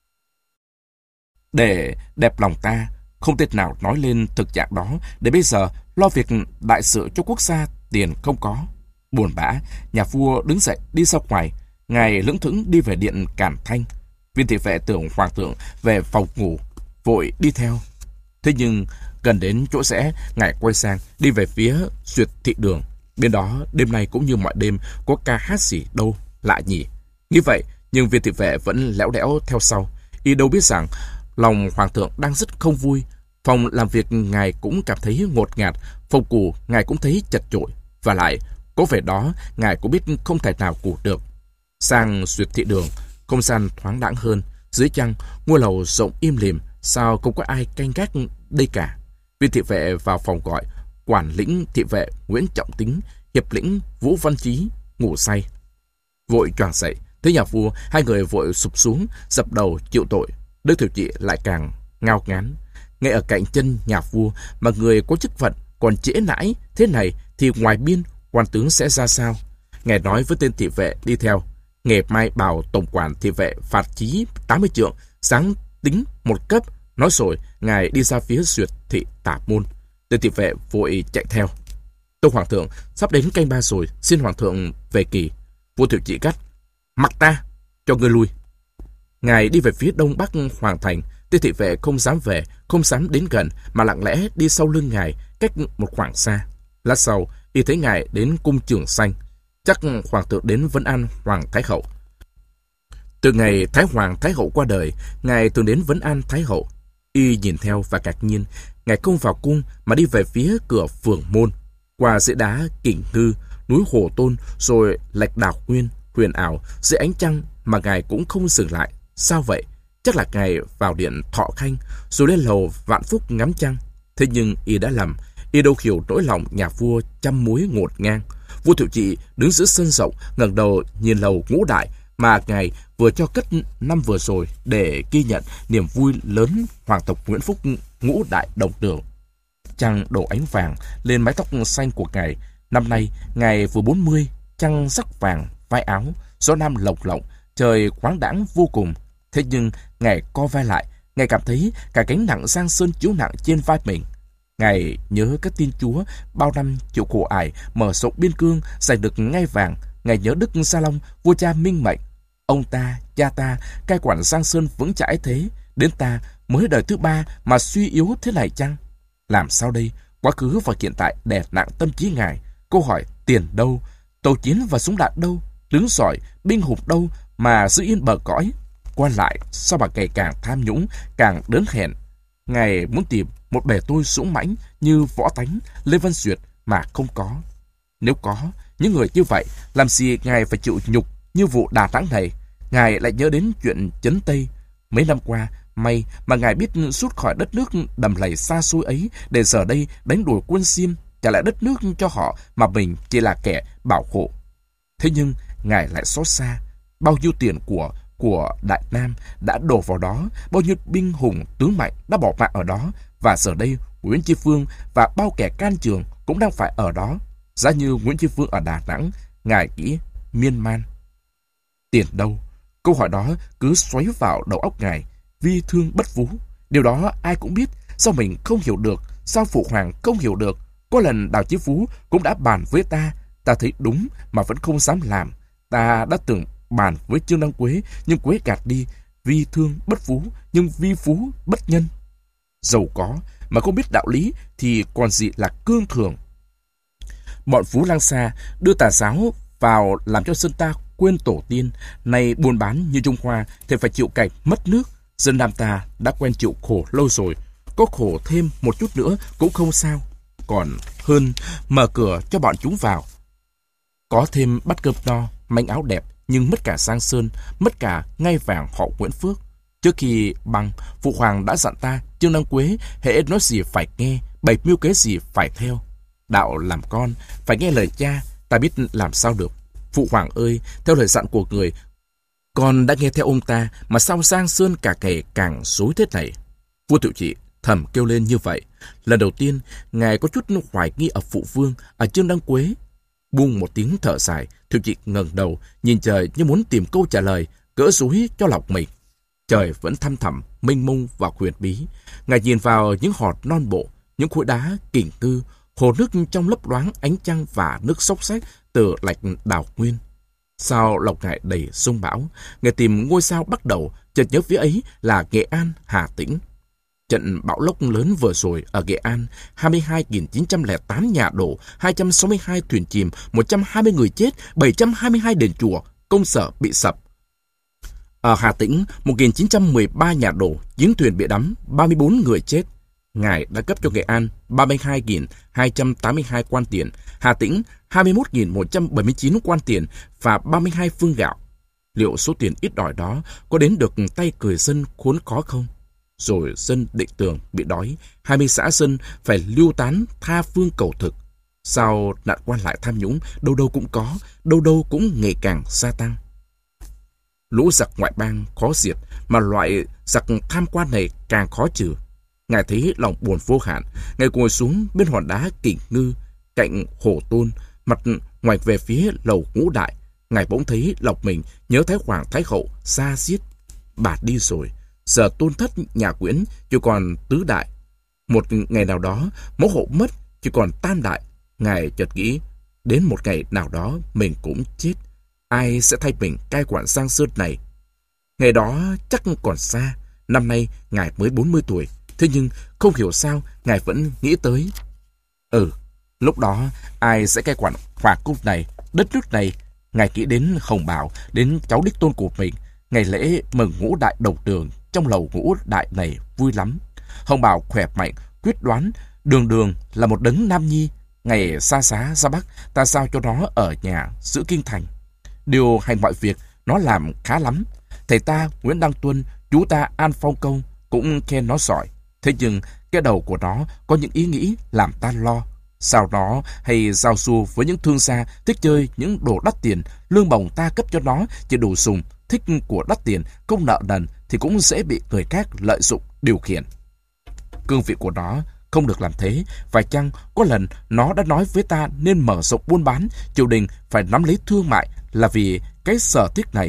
[SPEAKER 1] Để đẹp lòng ta, không tên nào nói lên thực trạng đó, để bây giờ lo việc đại sự cho quốc gia, tiền không có. Buồn bã, nhà vua đứng dậy đi ra ngoài. Ngài lững thững đi về điện Càn Thanh. Viên thị vệ tưởng hoàng thượng về phòng ngủ, vội đi theo. Thế nhưng gần đến chỗ rẽ, ngài quay sang đi về phía Duyệt Thị Đường. Bên đó đêm nay cũng như mọi đêm có ca hát gì đâu lạ nhỉ. Như vậy nhưng viên thị vệ vẫn lẽo đẽo theo sau. Y đâu biết rằng lòng hoàng thượng đang rất không vui. Phòng làm việc ngài cũng cảm thấy ngột ngạt, phòng cù ngài cũng thấy chật chội, và lại có vẻ đó ngài cũng biết không thể nào cù được. Sang Duyệt Thị Đường, không gian thoáng đãng hơn. Dưới chăng ngôi lầu rộng im lìm, sao không có ai canh gác đây cả. Viên thị vệ vào phòng gọi quản lĩnh thị vệ Nguyễn Trọng Tính, hiệp lĩnh Vũ Văn Chí ngủ say. Vội choàng dậy, thấy nhà vua, hai người vội sụp xuống dập đầu chịu tội. Đức Thiệu Trị lại càng ngao ngán. Ngay ở cạnh chân nhà vua mà người có chức phận còn trễ nãi thế này thì ngoài biên quan tướng sẽ ra sao? Ngài nói với tên thị vệ đi theo: ngày mai bảo tổng quản thị vệ phạt chí tám mươi trượng, sáng tính một cấp. Nói rồi, ngài đi ra phía Duyệt thị Tả Môn. Tên thị vệ vội chạy theo. Tâu hoàng thượng, sắp đến canh ba rồi, xin hoàng thượng về kỳ. Vua Thiệu Trị gắt: Mặc ta, cho ngươi lui. Ngài đi về phía đông bắc hoàng thành. Tên thị vệ không dám về, không dám đến gần, mà lặng lẽ đi sau lưng ngài, cách một khoảng xa. Lát sau, y thấy ngài đến cung Trường Xanh. Chắc hoàng thượng đến vấn an hoàng thái hậu. Từ ngày Thái Hoàng Thái Hậu qua đời, ngài thường đến vấn an Thái Hậu. Y nhìn theo và ngạc nhiên, ngài không vào cung mà đi về phía cửa Phường Môn, qua dãy đá Kình Ngư, núi Hồ Tôn, rồi lạch Đào Nguyên, huyền ảo dưới ánh trăng mà ngài cũng không dừng lại. Sao vậy? Chắc là ngài vào điện Thọ Khanh, rồi lên lầu Vạn Phúc ngắm trăng. Thế nhưng y đã lầm, y đâu hiểu nỗi lòng nhà vua trăm mối ngổn ngang. Vua Thiệu Trị đứng giữa sân rộng, ngẩng đầu nhìn lầu Ngũ Đại mà ngài vừa cho cất năm vừa rồi để ghi nhận niềm vui lớn hoàng tộc Nguyễn Phúc Ngũ Đại đồng đường. Trăng đổ ánh vàng lên mái tóc xanh của ngài. Năm nay ngài vừa bốn mươi, trăng rắc vàng vai áo, gió nam lộc lộng, trời khoáng đãng vô cùng. Thế nhưng ngài co vai lại, ngài cảm thấy cả gánh nặng giang sơn chiếu nặng trên vai mình. Ngài nhớ các tiên chúa bao năm chịu khổ ải mở rộng biên cương giành được ngai vàng. Ngài nhớ Đức Gia Long, vua cha minh mệnh. Ông ta, cha ta, cai quản giang sơn vững chãi thế, đến ta mới đời thứ ba mà suy yếu thế này chăng? Làm sao đây? Quá khứ và hiện tại đè nặng tâm trí ngài. Câu hỏi tiền đâu, tàu chiến và súng đạn đâu, tướng giỏi, binh hùng đâu mà giữ yên bờ cõi? Qua lại, sao bà ngày càng tham nhũng, càng đớn hèn? Ngài muốn tìm một bề tôi dũng mãnh như Võ Tánh, Lê Văn Duyệt mà không có. Nếu có những người như vậy, làm gì ngài phải chịu nhục như vụ Đà Nẵng này? Ngài lại nhớ đến chuyện Trấn Tây. Mấy năm qua, may mà ngài biết rút khỏi đất nước đầm lầy xa xôi ấy để giờ đây đánh đuổi quân Xiêm, trả lại đất nước cho họ mà mình chỉ là kẻ bảo hộ. Thế nhưng ngài lại xót xa. Bao nhiêu tiền của của Đại Nam đã đổ vào đó, bao nhiêu binh hùng tướng mạnh đã bỏ mạng ở đó, và giờ đây Nguyễn Tri Phương và bao kẻ can trường cũng đang phải ở đó. Giá như Nguyễn Tri Phương ở Đà Nẵng, ngài nghĩ miên man. Tiền đâu? Câu hỏi đó cứ xoáy vào đầu óc ngài, vi thương bất vú. Điều đó ai cũng biết, sao mình không hiểu được, sao Phụ Hoàng không hiểu được? Có lần Đào Chí Phú cũng đã bàn với ta, ta thấy đúng mà vẫn không dám làm. Ta đã từng bàn với Trương Đăng Quế, nhưng Quế gạt đi. Vi thương bất phú, nhưng vi phú bất nhân. Giàu có mà không biết đạo lý thì còn gì là cương thường. Bọn Phú Lang Sa đưa tà giáo vào làm cho dân ta quên tổ tiên, nay buôn bán như Trung Hoa thì phải chịu cảnh mất nước. Dân Nam ta đã quen chịu khổ lâu rồi, có khổ thêm một chút nữa cũng không sao. Còn hơn mở cửa cho bọn chúng vào, có thêm bát cơm no, manh áo đẹp, nhưng mất cả giang sơn, mất cả ngai vàng họ Nguyễn Phước. Trước khi băng, Phụ Hoàng đã dặn ta, Trương Đăng Quế hễ nói gì phải nghe, bày mưu kế gì phải theo. Đạo làm con phải nghe lời cha, ta biết làm sao được. Phụ Hoàng ơi, theo lời dặn của người, con đã nghe theo ông ta, mà sao giang sơn cả ngày càng rối thế này? Vua Thiệu Trị thầm kêu lên như vậy. Lần đầu tiên ngài có chút hoài nghi ở Phụ Vương, ở Trương Đăng Quế. Buông một tiếng thở dài, Thiệu Trị ngẩng đầu nhìn trời như muốn tìm câu trả lời, gỡ rối cho lòng mình. Trời vẫn thăm thẳm, mênh mông và huyền bí. Ngài nhìn vào những hòn non bộ, những khối đá Kình Ngư, hồ nước trong lấp loáng ánh trăng và nước xốc xách từ lạch Đào Nguyên. Sao lòng ngài đầy sông bão? Ngài tìm ngôi sao bắt đầu, chợt nhớ phía ấy là Nghệ An, Hà Tĩnh. Trận bão lốc lớn vừa rồi ở Nghệ An, hai mươi hai nghìn chín trăm lẻ tám nhà đổ, hai trăm sáu mươi hai thuyền chìm, một trăm hai mươi người chết, bảy trăm hai mươi hai đền chùa, công sở bị sập. Ở Hà Tĩnh, một nghìn chín trăm mười ba nhà đổ, chiến thuyền bị đắm, ba mươi bốn người chết. Ngài đã cấp cho Nghệ An ba mươi hai nghìn hai trăm tám mươi hai quan tiền, Hà Tĩnh hai mươi mốt nghìn một trăm bảy mươi chín quan tiền và ba mươi hai phương gạo. Liệu số tiền ít ỏi đó có đến được tay người dân khốn khó không? Rồi dân Định Tường bị đói, hai mươi xã dân phải lưu tán tha phương cầu thực. Sao nạn quan lại tham nhũng đâu đâu cũng có, đâu đâu cũng ngày càng gia tăng. Lũ giặc ngoại bang khó diệt, mà loại giặc tham quan này càng khó trừ. Ngài thấy lòng buồn vô hạn. Ngài ngồi xuống bên hòn đá Kình Ngư cạnh Hồ Tôn, mặt ngoảnh về phía lầu Ngũ Đại. Ngài bỗng thấy lòng mình nhớ Thái Hoàng Thái Hậu xa xiết. Bà đi rồi, Giờ tôn thất nhà Nguyễn chỉ còn tứ đại. Một ngày nào đó, mẫu hậu mất chỉ còn tam đại. Ngài chợt nghĩ, đến một ngày nào đó mình cũng chết. Ai sẽ thay mình cai quản Giang Sơn này? Ngày đó chắc còn xa. Năm nay Ngài mới bốn mươi tuổi. Thế nhưng không hiểu sao Ngài vẫn nghĩ tới. Ừ, lúc đó ai sẽ cai quản hoàng cung này, đất nước này? Ngài nghĩ đến Hồng Bảo, đến cháu đích tôn của mình. Ngày lễ mừng ngũ đại đầu đường trong lầu ngũ đại này vui lắm. Hồng Bảo khỏe mạnh, quyết đoán, đường đường là một đấng nam nhi. Ngày xa xá ra Bắc, ta sao cho nó ở nhà giữ kinh thành. Điều hành mọi việc nó làm khá lắm. Thầy ta Nguyễn Đăng Tuân, chú ta An Phong Công cũng khen nó giỏi. Thế nhưng cái đầu của nó có những ý nghĩ làm ta lo. Sao nó hay giao du với những thương gia thích chơi những đồ đắt tiền, lương bổng ta cấp cho nó chỉ đủ dùng, thích của đắt tiền, không nợ nần thì cũng dễ bị người khác lợi dụng điều khiển. Cương vị của nó không được làm thế. Phải chăng có lần nó đã nói với ta nên mở rộng buôn bán, triều đình phải nắm lấy thương mại là vì cái sở thích này.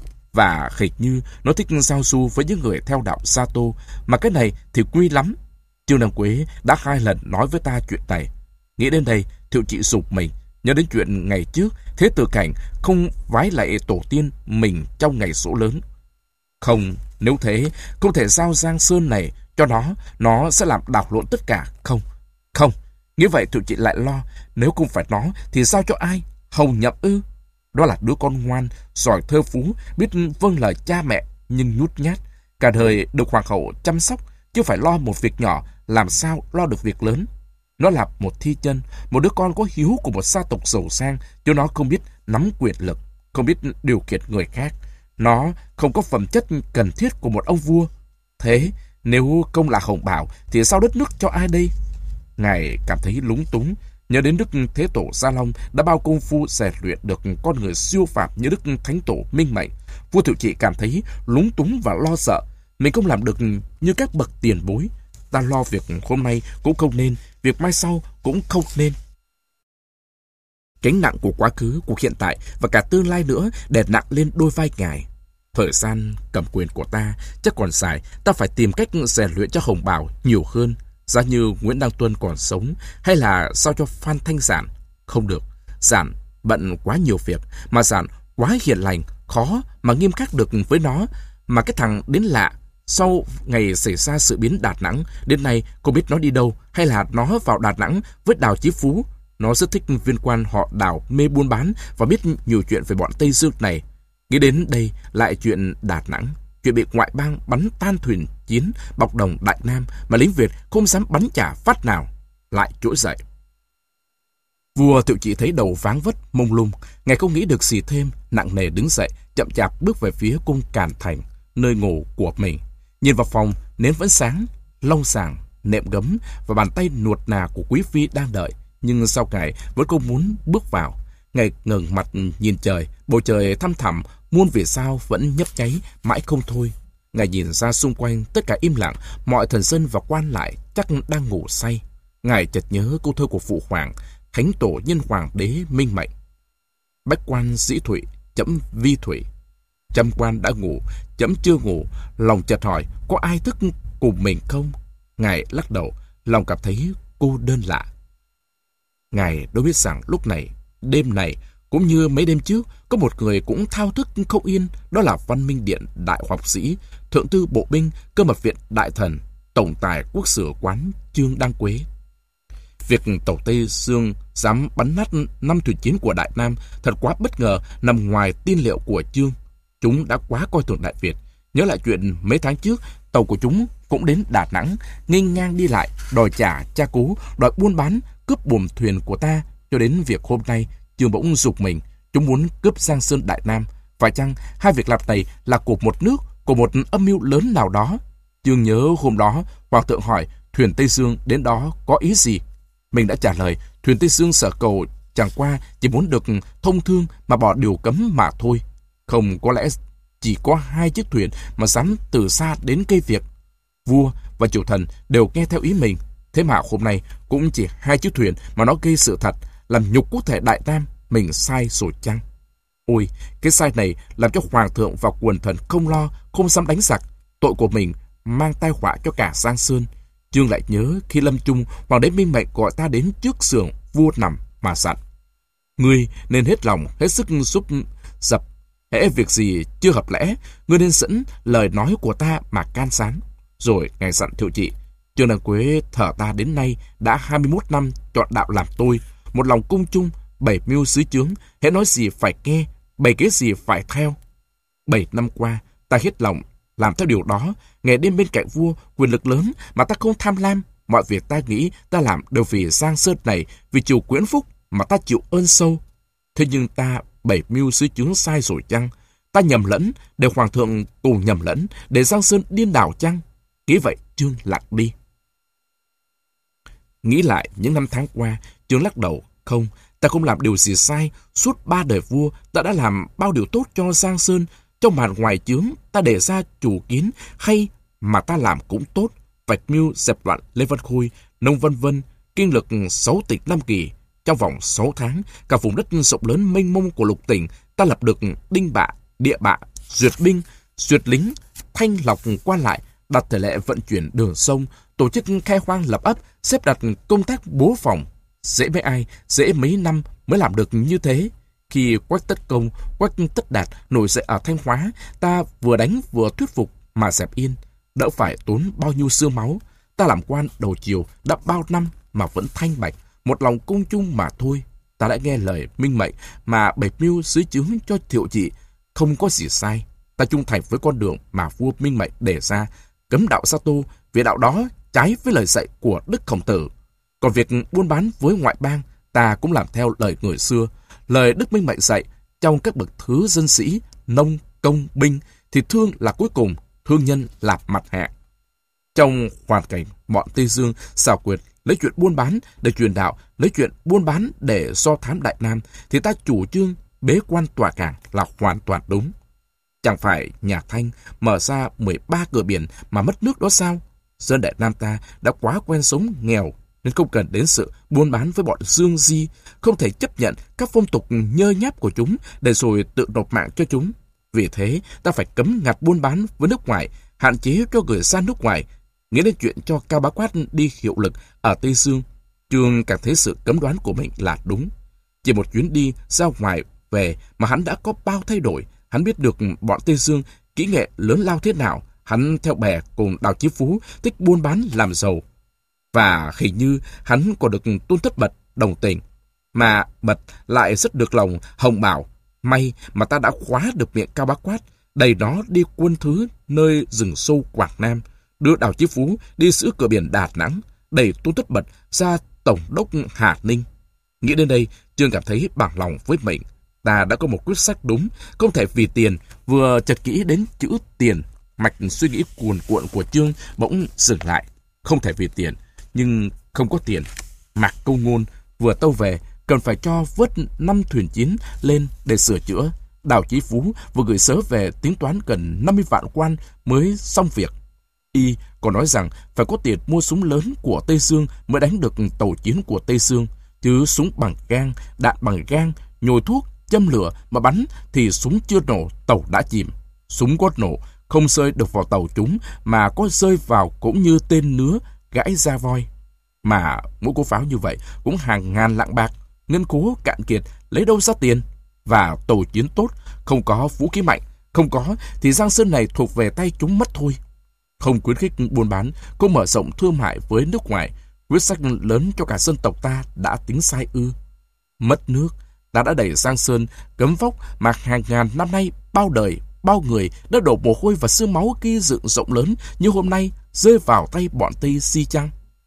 [SPEAKER 1] Và hình như nó thích giao du với những người theo đạo Sa Tô, mà cái này thì quy lắm. Trương Đăng Quế đã hai lần nói với ta chuyện này. Nghĩ đến đây, Thiệu Trị sụp mình, nhớ đến chuyện ngày trước Thế Tử Cảnh không vái lạy tổ tiên mình trong ngày giỗ lớn. Không, nếu thế, không thể giao Giang Sơn này cho nó, nó sẽ làm đảo lộn tất cả. Không, không, như vậy Thiệu Trị lại lo, nếu không phải nó thì giao cho ai? Hầu Nhậm ư? Đó là đứa con ngoan, giỏi thơ phú, biết vâng lời cha mẹ, nhưng nhút nhát. Cả đời được hoàng hậu chăm sóc, chứ phải lo một việc nhỏ, làm sao lo được việc lớn. Nó là một thi chân, một đứa con có hiếu của một gia tộc giàu sang, chứ nó không biết nắm quyền lực, không biết điều khiển người khác. Nó không có phẩm chất cần thiết của một ông vua. Thế, nếu không là Hồng Bảo, thì sao đất nước cho ai đây? Ngài cảm thấy lúng túng, nhớ đến Đức Thế Tổ Gia Long đã bao công phu rèn luyện được con người siêu phàm như Đức Thánh Tổ Minh Mệnh. Vua Thiệu Trị cảm thấy lúng túng và lo sợ. Mình không làm được như các bậc tiền bối. Ta lo việc hôm nay cũng không nên, việc mai sau cũng không nên. Gánh nặng của quá khứ, của hiện tại và cả tương lai nữa đè nặng lên đôi vai Ngài. Thời gian cầm quyền của ta chắc còn dài, ta phải tìm cách rèn luyện cho Hồng Bảo nhiều hơn. Giá như Nguyễn Đăng Tuân còn sống, hay là sao cho Phan Thanh Giản? Không được, Giản bận quá nhiều việc, mà Giản quá hiền lành, khó mà nghiêm khắc được với nó. Mà cái thằng đến lạ, sau ngày xảy ra sự biến Đà Nẵng, đến nay không biết nó đi đâu, hay là nó vào Đà Nẵng với Đào Chí Phú. Nó rất thích viên quan họ Đào mê buôn bán và biết nhiều chuyện về bọn Tây Dương này. Nghĩ đến đây lại chuyện Đà Nẵng, chuyện bị ngoại bang bắn tan thuyền chiến bọc đồng Đại Nam mà lính Việt không dám bắn trả phát nào, lại trỗi dậy. Vua Thiệu Trị thấy đầu váng vất mông lung, ngài không nghĩ được gì thêm, nặng nề đứng dậy, chậm chạp bước về phía cung Càn Thành, nơi ngủ của mình. Nhìn vào phòng, nến vẫn sáng, lông sàng, nệm gấm và bàn tay nuột nà của quý phi đang đợi, nhưng sao ngài vẫn không muốn bước vào. Ngài ngẩng mặt nhìn trời, bầu trời thăm thẳm, muôn vì sao vẫn nhấp nháy mãi không thôi. Ngài nhìn ra xung quanh, tất cả im lặng, mọi thần dân và quan lại chắc đang ngủ say. Ngài chợt nhớ câu thơ của Phụ Hoàng, Thánh Tổ Nhân Hoàng đế Minh Mệnh: bách quan dĩ thụy, chấm vi thụy. Trăm quan đã ngủ, chấm chưa ngủ. Lòng chợt hỏi, có ai thức cùng mình không? Ngài lắc đầu, lòng cảm thấy cô đơn lạ. Ngài đâu biết rằng lúc này, đêm này, cũng như mấy đêm trước, có một người cũng thao thức không yên, đó là Văn Minh Điện đại học sĩ, thượng thư bộ binh, cơ mật viện đại thần, tổng tài quốc sử quán Trương Đăng Quế. Việc tàu Tây Dương dám bắn nát năm thuyền chiến của Đại Nam thật quá bất ngờ, nằm ngoài tin liệu của Trương. Chúng đã quá coi thường Đại Việt. Nhớ lại chuyện mấy tháng trước, tàu của chúng cũng đến Đà Nẵng, nghênh ngang đi lại, đòi trả cha cố, đòi buôn bán, cướp buồm thuyền của ta, cho đến việc hôm nay Trương bỗng giục mình, chúng muốn cướp Giang Sơn Đại Nam. Phải chăng hai việc làm này là của một nước, của một âm mưu lớn nào đó? Trương nhớ hôm đó Hoàng thượng hỏi thuyền Tây Dương đến đó có ý gì. Mình đã trả lời thuyền Tây Dương sở cầu chẳng qua chỉ muốn được thông thương mà bỏ điều cấm mà thôi. Không có lẽ chỉ có hai chiếc thuyền mà dám từ xa đến gây việc. Vua và triều thần đều nghe theo ý mình. Thế mà hôm nay cũng chỉ hai chiếc thuyền mà nó gây sự thật, làm nhục quốc thể Đại Nam. Mình sai rồi chăng? Ôi, cái sai này làm cho Hoàng thượng và quần thần không lo, không dám đánh giặc. tội của mình mang tai họa cho cả Giang Sơn. Chương lại nhớ khi lâm chung, hoàng đế Minh Mệnh gọi ta đến trước giường vua nằm mà dặn: ngươi nên hết lòng hết sức giúp dập, hễ việc gì chưa hợp lẽ, ngươi nên dẫn lời nói của ta mà can gián. Rồi ngài dặn Thiệu Trị: Trương Đăng Quế thờ ta đến nay đã hai mươi mốt năm, chọn đạo làm tôi, một lòng cung chung, bảy mưu xứ chướng, hễ nói gì phải nghe, bày kế gì phải theo. Bảy năm qua, ta hết lòng làm theo điều đó, ngày đêm bên cạnh vua, quyền lực lớn mà ta không tham lam. Mọi việc ta nghĩ ta làm đều vì Giang Sơn này, vì triều Quyến Phúc mà ta chịu ơn sâu. Thế nhưng ta bảy mưu xứ chướng sai rồi chăng? Ta nhầm lẫn, để hoàng thượng cùng nhầm lẫn, để Giang Sơn điên đảo chăng? Nghĩ vậy, Trương lặng đi. Nghĩ lại những năm tháng qua, Trương lắc đầu: không, ta không làm điều gì sai. Suốt ba đời vua, ta đã làm bao điều tốt cho Giang Sơn. Trong màn ngoài chướng, ta để ra chủ kiến hay mà ta làm cũng tốt. Vạch mưu dẹp loạn Lê Văn Khôi, Nông Vân Vân, kinh lực sáu tịch Nam Kỳ. Trong vòng sáu tháng, cả vùng đất rộng lớn mênh mông của lục tỉnh, ta lập được đinh bạ, địa bạ, duyệt binh, duyệt lính, thanh lọc qua lại, đặt thể lệ vận chuyển đường sông, tổ chức khai hoang lập ấp, xếp đặt công tác bố phòng. Dễ mấy ai, dễ mấy năm mới làm được như thế. Khi Quách Tất Công, Quách Tất Đạt nổi dậy ở Thanh Hóa, ta vừa đánh vừa thuyết phục mà dẹp yên, đỡ phải tốn bao nhiêu xương máu. Ta làm quan đầu triều đã bao năm mà vẫn thanh bạch, một lòng cung chung mà thôi. Ta đã nghe lời Minh Mệnh mà bảy mưu xứ chướng cho Thiệu Trị, không có gì sai. Ta trung thành với con đường mà vua Minh Mệnh đề ra, cấm đạo Sa Tô, vì đạo đó trái với lời dạy của Đức Khổng Tử. Còn việc buôn bán với ngoại bang, ta cũng làm theo lời người xưa. Lời Đức Minh Mệnh dạy, trong các bậc thứ dân sĩ, nông, công, binh, thì thương là cuối cùng, thương nhân là mặt hạ. Trong hoàn cảnh bọn Tây Dương xảo quyệt lấy chuyện buôn bán để truyền đạo, lấy chuyện buôn bán để do thám Đại Nam, thì ta chủ trương bế quan tỏa cảng là hoàn toàn đúng. Chẳng phải nhà Thanh mở ra mười ba cửa biển mà mất nước đó sao? Dân Đại Nam ta đã quá quen sống nghèo, nên không cần đến sự buôn bán với bọn Dương Di, không thể chấp nhận các phong tục nhơ nháp của chúng để rồi tự nộp mạng cho chúng. Vì thế, ta phải cấm ngặt buôn bán với nước ngoài, hạn chế cho người ra nước ngoài. Nghĩ đến chuyện cho Cao Bá Quát đi hiệu lực ở Tây Dương, Trương càng thấy sự cấm đoán của mình là đúng. Chỉ một chuyến đi ra ngoài về mà hắn đã có bao thay đổi. Hắn biết được bọn Tây Dương kỹ nghệ lớn lao thế nào. Hắn theo bè cùng Đào Chí Phú thích buôn bán làm giàu. Và hình như hắn còn được Tôn Thất Bật đồng tình. Mà Bật lại rất được lòng Hồng Bảo. May mà ta đã khóa được miệng Cao Bá Quát, đẩy nó đi quân thứ nơi rừng sâu Quảng Nam, đưa Đào Chí Phú đi giữ cửa biển Đà Nẵng, đẩy Tôn Thất Bật ra tổng đốc Hà Ninh. Nghĩ đến đây, Trương cảm thấy bằng lòng với mình. Ta đã có một quyết sách đúng, không thể vì tiền. Vừa chợt kỹ đến chữ tiền, mạch suy nghĩ cuồn cuộn của Trương bỗng dừng lại. Không thể vì tiền, nhưng không có tiền. Mạc Câu Ngôn vừa tâu về, cần phải cho vớt năm thuyền chiến lên để sửa chữa. Đào Chí Phú vừa gửi sớ về tính toán gần năm mươi vạn quan mới xong việc. Y còn nói rằng phải có tiền mua súng lớn của Tây Dương mới đánh được tàu chiến của Tây Dương, chứ súng bằng gang, đạn bằng gang, nhồi thuốc, châm lửa mà bắn thì súng chưa nổ, tàu đã chìm. Súng có nổ, không rơi được vào tàu chúng, mà có rơi vào cũng như tên nứa gãi ra voi. Mà mỗi cú pháo như vậy cũng hàng ngàn lạng bạc, ngân khố cạn kiệt, lấy đâu ra tiền? Và tàu chiến tốt, không có vũ khí mạnh, không có thì Giang Sơn này thuộc về tay chúng mất thôi. Không khuyến khích buôn bán, không mở rộng thương mại với nước ngoài, quyết sách lớn cho cả dân tộc ta đã tính sai ư? Mất nước, ta đã đẩy Giang Sơn cấm vóc mà hàng ngàn năm nay bao đời, bao người đã đổ mồ hôi và xương máu gây dựng rộng lớn như hôm nay rơi vào tay bọn Tây Si chăng?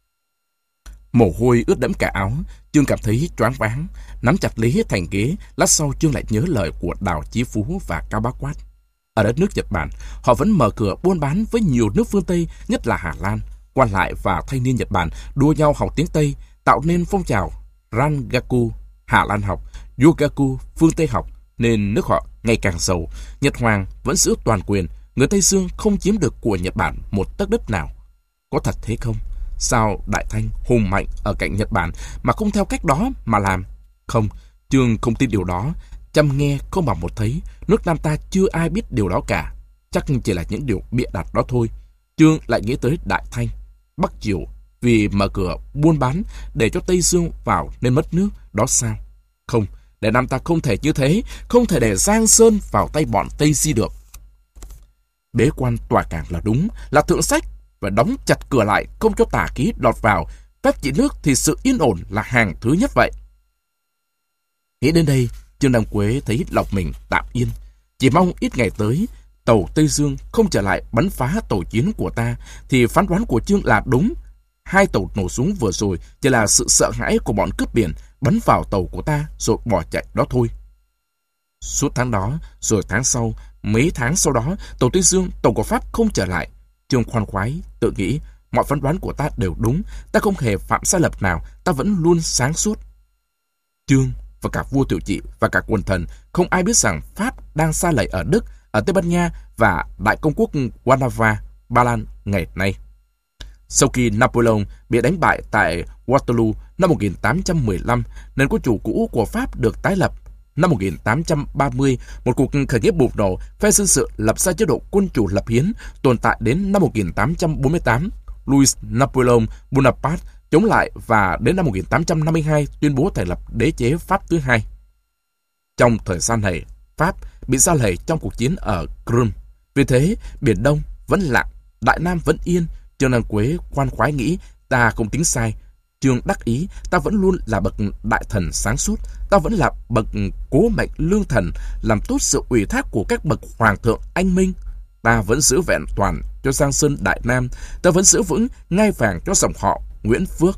[SPEAKER 1] Mồ hôi ướt đẫm cả áo, Trương cảm thấy choáng váng, nắm chặt lấy thành ghế. Lát sau Trương lại nhớ lời của Đào Chí Phú và Cao Bá Quát. Ở đất nước Nhật Bản, họ vẫn mở cửa buôn bán với nhiều nước phương Tây, nhất là Hà Lan. Quan lại và thanh niên Nhật Bản đua nhau học tiếng Tây, tạo nên phong trào Rangaku, Hà Lan học, Yogaku, phương Tây học, nên nước họ ngày càng giàu. Nhật Hoàng vẫn giữ toàn quyền, người Tây Dương không chiếm được của Nhật Bản một tấc đất nào. Có thật thế không? Sao Đại Thanh hùng mạnh ở cạnh Nhật Bản mà không theo cách đó mà làm? Không, Trương không tin điều đó. Chăm nghe không bằng một thấy, nước Nam ta chưa ai biết điều đó cả. chắc chỉ là những điều bịa đặt đó thôi. Chương lại nghĩ tới Đại Thanh, Bắc Triều vì mở cửa buôn bán để cho Tây Dương vào nên mất nước, đó sao? Không, Đại Nam ta không thể như thế, không thể để Giang Sơn vào tay bọn Tây Di được. Bế quan tòa cảng là đúng, là thượng sách, và đóng chặt cửa lại, không cho tà khí lọt vào. Phép trị nước thì sự yên ổn là hàng thứ nhất vậy. Nghĩ đến đây, Trương Đăng Quế thấy lòng mình tạm yên. Chỉ mong ít ngày tới, tàu Tây Dương không trở lại bắn phá tàu chiến của ta, thì phán đoán của Trương là đúng. Hai tàu nổ súng vừa rồi chỉ là sự sợ hãi của bọn cướp biển bắn vào tàu của ta rồi bỏ chạy đó thôi. Suốt tháng đó, rồi tháng sau, mấy tháng sau đó, tàu Tây Dương, tàu của Pháp không trở lại. Trương khoan khoái, tự nghĩ, mọi phán đoán của ta đều đúng, ta không hề phạm sai lầm nào, ta vẫn luôn sáng suốt. Trương và cả vua Tiểu Trị và cả quần thần không ai biết rằng Pháp đang sa lầy ở Đức, ở Tây Ban Nha và Đại Công quốc Warnawa, Ba Lan ngày nay. Sau khi Napoleon bị đánh bại tại Waterloo năm một nghìn tám trăm mười lăm, nền quân chủ cũ của Pháp được tái lập. Năm một nghìn tám trăm ba mươi, một cuộc khởi nghĩa bùng nổ, phe dân sự lập ra chế độ quân chủ lập hiến, tồn tại đến năm một nghìn tám trăm bốn mươi tám. Louis Napoleon Bonaparte chống lại và đến năm một nghìn tám trăm năm mươi hai tuyên bố thành lập đế chế Pháp thứ hai. Trong thời gian này, Pháp bị sa lầy trong cuộc chiến ở Crimea. Vì thế, Biển Đông vẫn lặng, Đại Nam vẫn yên. Trương Đăng Quế khoan khoái nghĩ, ta không tính sai. Trương đắc ý, ta vẫn luôn là bậc đại thần sáng suốt, ta vẫn là bậc cố mệnh lương thần, làm tốt sự ủy thác của các bậc hoàng thượng anh minh. Ta vẫn giữ vẹn toàn cho Giang Sơn Đại Nam, ta vẫn giữ vững ngai vàng cho dòng họ Nguyễn Phước.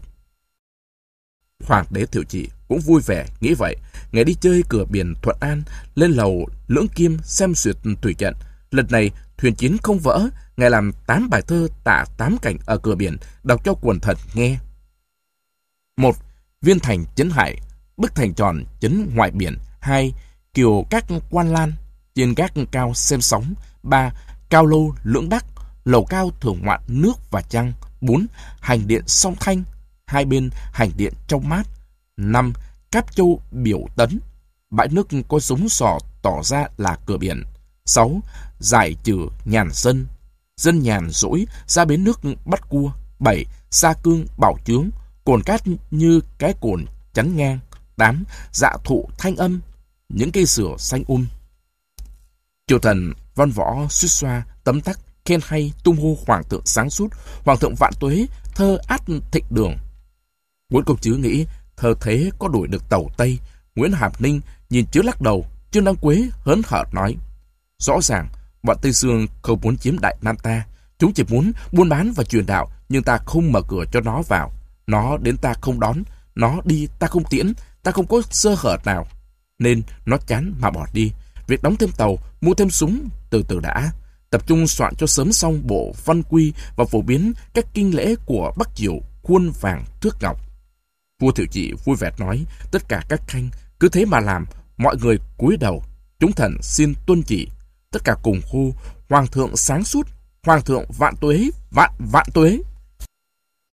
[SPEAKER 1] Hoàng đế Thiệu Trị cũng vui vẻ nghĩ vậy. Ngày đi chơi cửa biển Thuận An, lên lầu Lưỡng Kim xem duyệt thủy trận. Lần này thuyền chiến không vỡ, ngài làm tám bài thơ tả tám cảnh ở cửa biển, đọc cho quần thần nghe. Một. Viên thành trấn hải, bức thành tròn trấn ngoài biển. Hai. Kiều các quan lan, trên gác cao xem sóng. Ba. Cao lâu lưỡng đắc, lầu cao thưởng ngoạn nước và trăng. Bốn. Hành điện song thanh, hai bên hành điện trong mát. Năm. Cáp châu biểu tấn, bãi nước có súng sò tỏ ra là cửa biển. Sáu. Giải trừ nhàn dân, dân nhàn rỗi ra bến nước bắt cua. Bảy. Sa cương bảo chướng, cồn cát như cái cồn chắn ngang. Tám. Dạ thụ thanh âm, những cây sửa xanh um. Triều thần văn võ suýt xoa tấm tắc khen hay, tung hô hoàng thượng sáng suốt, hoàng thượng vạn tuế, thơ át thịnh đường. Nguyễn Công Trứ nghĩ thơ thế có đuổi được tàu Tây. Nguyễn Hàm Ninh nhìn Trứ lắc đầu. Trương Đăng Quế hớn hở nói, rõ ràng bọn Tây Dương không muốn chiếm Đại Nam ta, chúng chỉ muốn buôn bán và truyền đạo, nhưng ta không mở cửa cho nó vào. Nó đến ta không đón, nó đi ta không tiễn, ta không có sơ hở nào, nên nó chán mà bỏ đi. Việc đóng thêm tàu, mua thêm súng, từ từ đã. Tập trung soạn cho sớm xong bộ văn quy và phổ biến các kinh lễ của Bắc Triều, khuôn vàng thước ngọc. Vua Thiệu Trị vui vẻ nói, tất cả các khanh cứ thế mà làm. Mọi người cúi đầu, chúng thần xin tuân chỉ. Tất cả cùng hô, hoàng thượng sáng suốt, hoàng thượng vạn tuế, vạn vạn tuế.